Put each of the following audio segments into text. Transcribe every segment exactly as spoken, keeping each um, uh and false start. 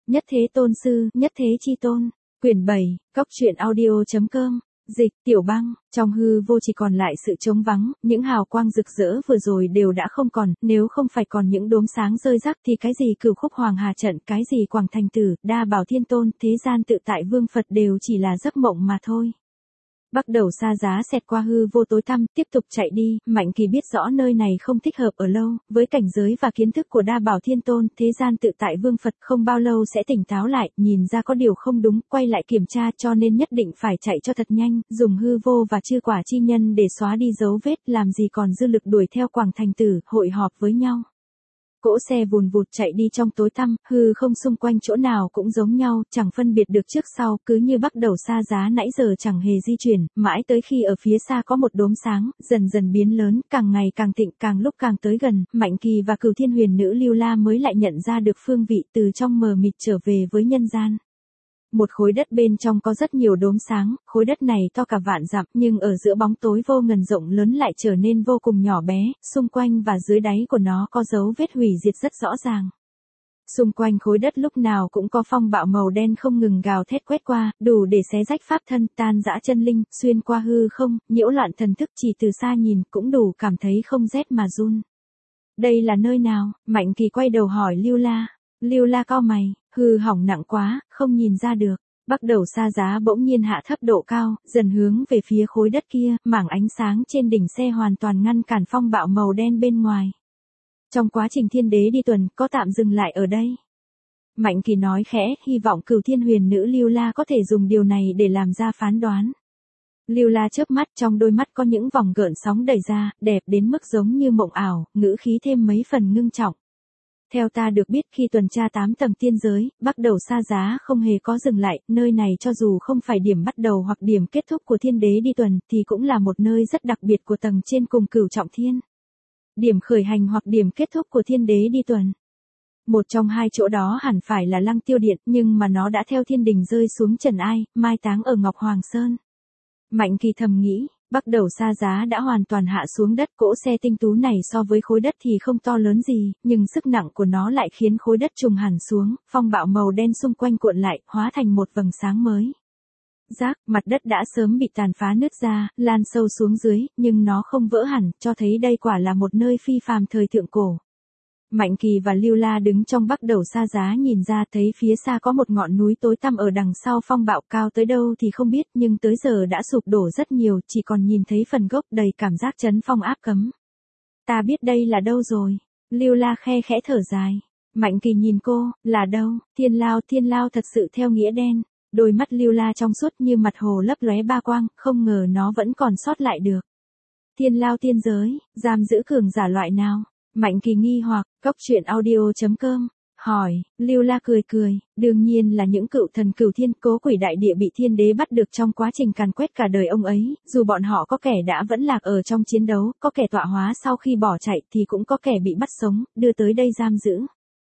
Nhất Thế Tôn Sư, Nhất Thế Chi Tôn. Quyển bảy, Cóc truyện audio.com. Dịch, Tiểu Băng, trong hư vô chỉ còn lại sự trống vắng, những hào quang rực rỡ vừa rồi đều đã không còn, nếu không phải còn những đốm sáng rơi rác thì cái gì Cửu Khúc Hoàng Hà trận, cái gì Quảng Thành Tử, Đa Bảo Thiên Tôn, thế gian tự tại Vương Phật đều chỉ là giấc mộng mà thôi. Bắt đầu xa giá xẹt qua hư vô tối tăm, tiếp tục chạy đi, Mạnh Kỳ biết rõ nơi này không thích hợp ở lâu, với cảnh giới và kiến thức của Đa Bảo Thiên Tôn, thế gian tự tại Vương Phật không bao lâu sẽ tỉnh táo lại, nhìn ra có điều không đúng, quay lại kiểm tra cho nên nhất định phải chạy cho thật nhanh, dùng hư vô và chư quả chi nhân để xóa đi dấu vết, làm gì còn dư lực đuổi theo Quảng Thành Tử, hội họp với nhau. Cỗ xe vùn vụt chạy đi trong tối tăm, hư không xung quanh chỗ nào cũng giống nhau, chẳng phân biệt được trước sau, cứ như bắt đầu xa giá nãy giờ chẳng hề di chuyển, mãi tới khi ở phía xa có một đốm sáng, dần dần biến lớn, càng ngày càng thịnh, càng lúc càng tới gần, Mạnh Kỳ và Cửu Thiên Huyền Nữ Lưu La mới lại nhận ra được phương vị từ trong mờ mịt trở về với nhân gian. Một khối đất bên trong có rất nhiều đốm sáng, khối đất này to cả vạn dặm, nhưng ở giữa bóng tối vô ngần rộng lớn lại trở nên vô cùng nhỏ bé, xung quanh và dưới đáy của nó có dấu vết hủy diệt rất rõ ràng. Xung quanh khối đất lúc nào cũng có phong bạo màu đen không ngừng gào thét quét qua, đủ để xé rách pháp thân, tan rã chân linh, xuyên qua hư không, nhiễu loạn thần thức, chỉ từ xa nhìn cũng đủ cảm thấy không rét mà run. Đây là nơi nào? Mạnh Kỳ quay đầu hỏi Lưu La. Lưu La cau mày, hư hỏng nặng quá, không nhìn ra được. Bắt đầu xa giá bỗng nhiên hạ thấp độ cao, dần hướng về phía khối đất kia, mảng ánh sáng trên đỉnh xe hoàn toàn ngăn cản phong bạo màu đen bên ngoài. Trong quá trình thiên đế đi tuần, có tạm dừng lại ở đây. Mạnh Kỳ nói khẽ, hy vọng Cửu Thiên Huyền Nữ Lưu La có thể dùng điều này để làm ra phán đoán. Lưu La chớp mắt, trong đôi mắt có những vòng gợn sóng đầy ra, đẹp đến mức giống như mộng ảo, ngữ khí thêm mấy phần ngưng trọng. Theo ta được biết khi tuần tra tám tầng tiên giới, bắt đầu xa giá không hề có dừng lại, nơi này cho dù không phải điểm bắt đầu hoặc điểm kết thúc của thiên đế đi tuần, thì cũng là một nơi rất đặc biệt của tầng trên cùng Cửu Trọng Thiên. Điểm khởi hành hoặc điểm kết thúc của thiên đế đi tuần. Một trong hai chỗ đó hẳn phải là Lăng Tiêu Điện, nhưng mà nó đã theo thiên đình rơi xuống trần ai, mai táng ở Ngọc Hoàng Sơn. Mạnh Kỳ thầm nghĩ. Bắt đầu xa giá đã hoàn toàn hạ xuống đất, cỗ xe tinh tú này so với khối đất thì không to lớn gì, nhưng sức nặng của nó lại khiến khối đất trùng hẳn xuống, phong bạo màu đen xung quanh cuộn lại, hóa thành một vầng sáng mới. Rác, mặt đất đã sớm bị tàn phá nứt ra, lan sâu xuống dưới, nhưng nó không vỡ hẳn, cho thấy đây quả là một nơi phi phàm thời thượng cổ. Mạnh Kỳ và Lưu La đứng trong bắt đầu xa giá nhìn ra thấy phía xa có một ngọn núi tối tăm ở đằng sau phong bạo, cao tới đâu thì không biết, nhưng tới giờ đã sụp đổ rất nhiều, chỉ còn nhìn thấy phần gốc, đầy cảm giác chấn phong áp cấm. Ta biết đây là đâu rồi. Lưu La khe khẽ thở dài. Mạnh Kỳ nhìn cô, là đâu? Thiên Lao, Thiên Lao thật sự theo nghĩa đen. Đôi mắt Lưu La trong suốt như mặt hồ lấp lóe ba quang, không ngờ nó vẫn còn sót lại được. Thiên Lao tiên giới, giam giữ cường giả loại nào? Mạnh Kỳ nghi hoặc, Cóc truyện audio.com, hỏi, Lưu La cười cười, đương nhiên là những cựu thần cửu thiên, cố quỷ đại địa bị thiên đế bắt được trong quá trình càn quét cả đời ông ấy, dù bọn họ có kẻ đã vẫn lạc ở trong chiến đấu, có kẻ tọa hóa sau khi bỏ chạy thì cũng có kẻ bị bắt sống, đưa tới đây giam giữ.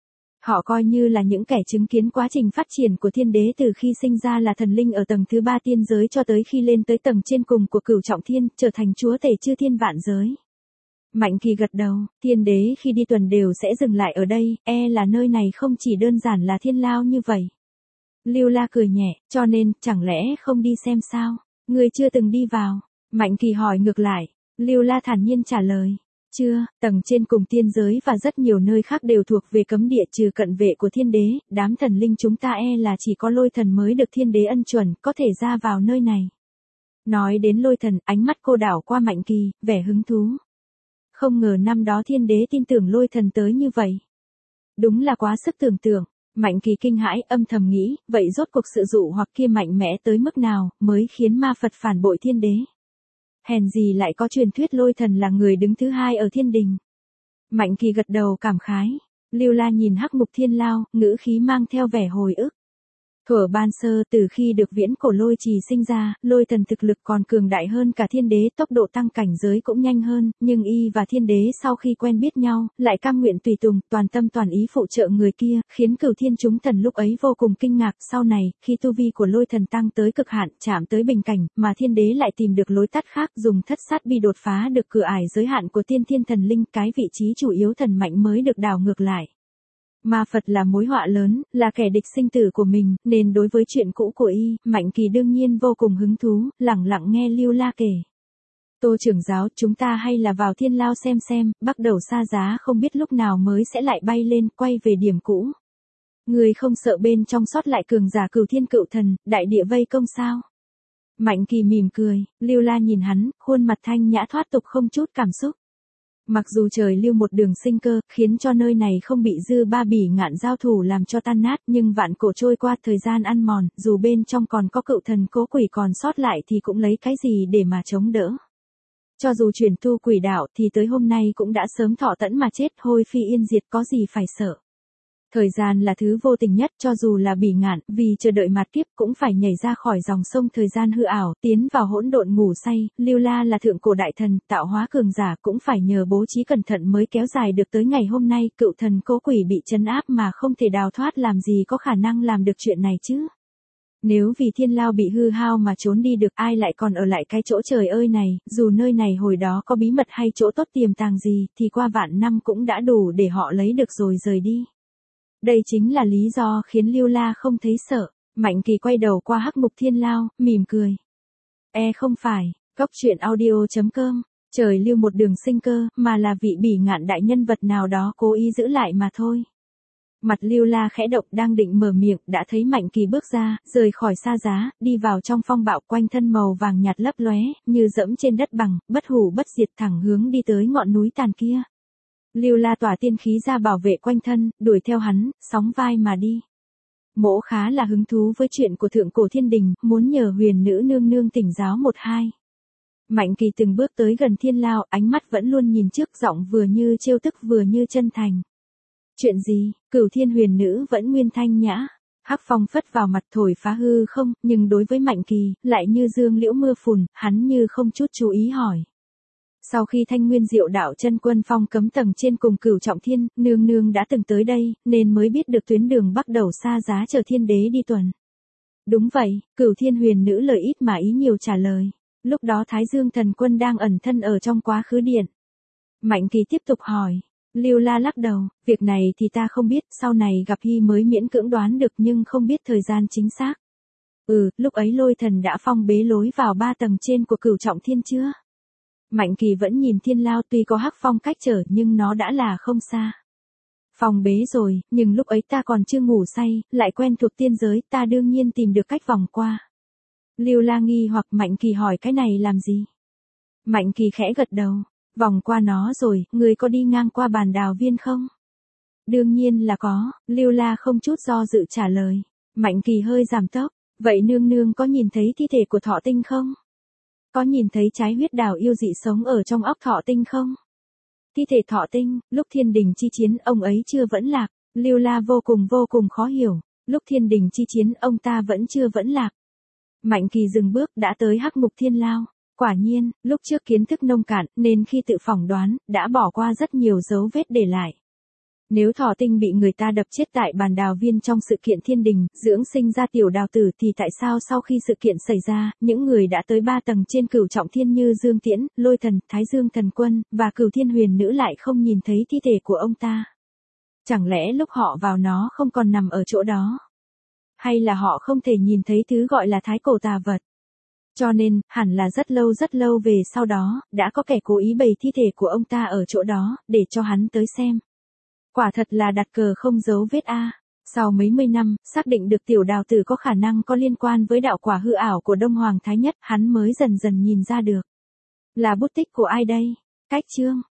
Họ coi như là những kẻ chứng kiến quá trình phát triển của thiên đế từ khi sinh ra là thần linh ở tầng thứ ba tiên giới cho tới khi lên tới tầng trên cùng của Cửu Trọng Thiên, trở thành chúa tể chư thiên vạn giới. Mạnh Kỳ gật đầu, thiên đế khi đi tuần đều sẽ dừng lại ở đây, e là nơi này không chỉ đơn giản là thiên lao như vậy. Lưu La cười nhẹ, cho nên, chẳng lẽ không đi xem sao? Người chưa từng đi vào. Mạnh Kỳ hỏi ngược lại. Lưu La thản nhiên trả lời. Chưa, tầng trên cùng tiên giới và rất nhiều nơi khác đều thuộc về cấm địa trừ cận vệ của thiên đế, đám thần linh chúng ta e là chỉ có lôi thần mới được thiên đế ân chuẩn, có thể ra vào nơi này. Nói đến lôi thần, ánh mắt cô đảo qua Mạnh Kỳ, vẻ hứng thú. Không ngờ năm đó thiên đế tin tưởng lôi thần tới như vậy. Đúng là quá sức tưởng tượng. Mạnh Kỳ kinh hãi, âm thầm nghĩ, vậy rốt cuộc sự dụ hoặc kia mạnh mẽ tới mức nào, mới khiến ma Phật phản bội thiên đế. Hèn gì lại có truyền thuyết lôi thần là người đứng thứ hai ở thiên đình. Mạnh Kỳ gật đầu cảm khái. Lưu La nhìn hắc mục thiên lao, ngữ khí mang theo vẻ hồi ức. Thuở ban sơ từ khi được viễn cổ lôi trì sinh ra, lôi thần thực lực còn cường đại hơn cả thiên đế, tốc độ tăng cảnh giới cũng nhanh hơn, nhưng y và thiên đế sau khi quen biết nhau, lại cam nguyện tùy tùng, toàn tâm toàn ý phụ trợ người kia, khiến Cửu Thiên chúng thần lúc ấy vô cùng kinh ngạc. Sau này, khi tu vi của lôi thần tăng tới cực hạn, chạm tới bình cảnh, mà thiên đế lại tìm được lối tắt khác, dùng thất sát bi đột phá được cửa ải giới hạn của tiên thiên thần linh, cái vị trí chủ yếu thần mạnh mới được đảo ngược lại. Ma Phật là mối họa lớn, là kẻ địch sinh tử của mình, nên đối với chuyện cũ của y, Mạnh Kỳ đương nhiên vô cùng hứng thú, lẳng lặng nghe Lưu La kể. Tô trưởng giáo, chúng ta hay là vào thiên lao xem xem, bắt đầu xa giá không biết lúc nào mới sẽ lại bay lên, quay về điểm cũ. Người không sợ bên trong sót lại cường giả Cửu Thiên Cựu Thần, đại địa vây công sao? Mạnh Kỳ mỉm cười, Lưu La nhìn hắn, khuôn mặt thanh nhã thoát tục không chút cảm xúc. Mặc dù trời lưu một đường sinh cơ, khiến cho nơi này không bị dư ba bỉ ngạn giao thủ làm cho tan nát, nhưng vạn cổ trôi qua thời gian ăn mòn, dù bên trong còn có cựu thần cố quỷ còn sót lại thì cũng lấy cái gì để mà chống đỡ. Cho dù chuyển tu quỷ đạo thì tới hôm nay cũng đã sớm thọ tẫn mà chết, hôi phi yên diệt, có gì phải sợ. Thời gian là thứ vô tình nhất, cho dù là bỉ ngạn, vì chờ đợi mạt kiếp cũng phải nhảy ra khỏi dòng sông thời gian hư ảo, tiến vào hỗn độn ngủ say. Lưu La là thượng cổ đại thần, tạo hóa cường giả, cũng phải nhờ bố trí cẩn thận mới kéo dài được tới ngày hôm nay. Cựu thần cố quỷ bị trấn áp mà không thể đào thoát, làm gì có khả năng làm được chuyện này chứ. Nếu vì thiên lao bị hư hao mà trốn đi được, ai lại còn ở lại cái chỗ trời ơi này, dù nơi này hồi đó có bí mật hay chỗ tốt tiềm tàng gì, thì qua vạn năm cũng đã đủ để họ lấy được rồi rời đi. Đây chính là lý do khiến Lưu La không thấy sợ. Mạnh Kỳ quay đầu qua hắc mục thiên lao, mỉm cười. E không phải, Cốc truyện audio chấm com, trời lưu một đường sinh cơ, mà là vị bỉ ngạn đại nhân vật nào đó cố ý giữ lại mà thôi. Mặt Lưu La khẽ động, đang định mở miệng, đã thấy Mạnh Kỳ bước ra, rời khỏi xa giá, đi vào trong phong bạo, quanh thân màu vàng nhạt lấp lóe, như dẫm trên đất bằng, bất hủ bất diệt, thẳng hướng đi tới ngọn núi tàn kia. Lưu La tỏa tiên khí ra bảo vệ quanh thân, đuổi theo hắn, sóng vai mà đi. Mỗ khá là hứng thú với chuyện của thượng cổ thiên đình, muốn nhờ huyền nữ nương nương tỉnh giáo một hai. Mạnh Kỳ từng bước tới gần thiên lao, ánh mắt vẫn luôn nhìn trước, giọng vừa như trêu tức vừa như chân thành. Chuyện gì? Cửu Thiên huyền nữ vẫn nguyên thanh nhã. Hắc phong phất vào mặt thổi phá hư không, nhưng đối với Mạnh Kỳ, lại như dương liễu mưa phùn, hắn như không chút chú ý hỏi. Sau khi Thanh Nguyên Diệu đạo chân quân phong cấm tầng trên cùng Cửu Trọng Thiên, nương nương đã từng tới đây, nên mới biết được tuyến đường bắt đầu xa giá chờ thiên đế đi tuần. Đúng vậy, Cửu Thiên huyền nữ lời ít mà ý nhiều trả lời. Lúc đó Thái Dương thần quân đang ẩn thân ở trong quá khứ điện. Mạnh Kỳ tiếp tục hỏi. Lưu La lắc đầu, việc này thì ta không biết, sau này gặp Hy mới miễn cưỡng đoán được, nhưng không biết thời gian chính xác. Ừ, lúc ấy Lôi Thần đã phong bế lối vào ba tầng trên của Cửu Trọng Thiên chưa? Mạnh Kỳ vẫn nhìn thiên lao, tuy có hắc phong cách trở nhưng nó đã là không xa. Phong bế rồi, nhưng lúc ấy ta còn chưa ngủ say, lại quen thuộc tiên giới, ta đương nhiên tìm được cách vòng qua. Lưu La nghi hoặc, Mạnh Kỳ hỏi cái này làm gì? Mạnh Kỳ khẽ gật đầu, vòng qua nó rồi, người có đi ngang qua bàn đào viên không? Đương nhiên là có, Lưu La không chút do dự trả lời. Mạnh Kỳ hơi giảm tốc, vậy nương nương có nhìn thấy thi thể của Thọ Tinh không? Có nhìn thấy trái huyết đào yêu dị sống ở trong óc Thọ Tinh không? Thi thể Thọ Tinh, lúc thiên đình chi chiến ông ấy chưa vẫn lạc. Lưu La vô cùng vô cùng khó hiểu, lúc thiên đình chi chiến ông ta vẫn chưa vẫn lạc. Mạnh Kỳ dừng bước, đã tới hắc ngục thiên lao. Quả nhiên, lúc trước kiến thức nông cạn, nên khi tự phỏng đoán, đã bỏ qua rất nhiều dấu vết để lại. Nếu Thọ Tinh bị người ta đập chết tại bàn đào viên trong sự kiện thiên đình, dưỡng sinh ra tiểu đào tử, thì tại sao sau khi sự kiện xảy ra, những người đã tới ba tầng trên Cửu Trọng Thiên như Dương Tiễn, Lôi Thần, Thái Dương Thần Quân, và Cửu Thiên huyền nữ lại không nhìn thấy thi thể của ông ta? Chẳng lẽ lúc họ vào nó không còn nằm ở chỗ đó? Hay là họ không thể nhìn thấy thứ gọi là thái cổ tà vật? Cho nên, hẳn là rất lâu rất lâu về sau đó, đã có kẻ cố ý bày thi thể của ông ta ở chỗ đó, để cho hắn tới xem. Quả thật là đặt cờ không dấu vết a. Sau mấy mươi năm, xác định được tiểu đào tử có khả năng có liên quan với đạo quả hư ảo của Đông Hoàng Thái Nhất, hắn mới dần dần nhìn ra được. Là bút tích của ai đây? Cách chương.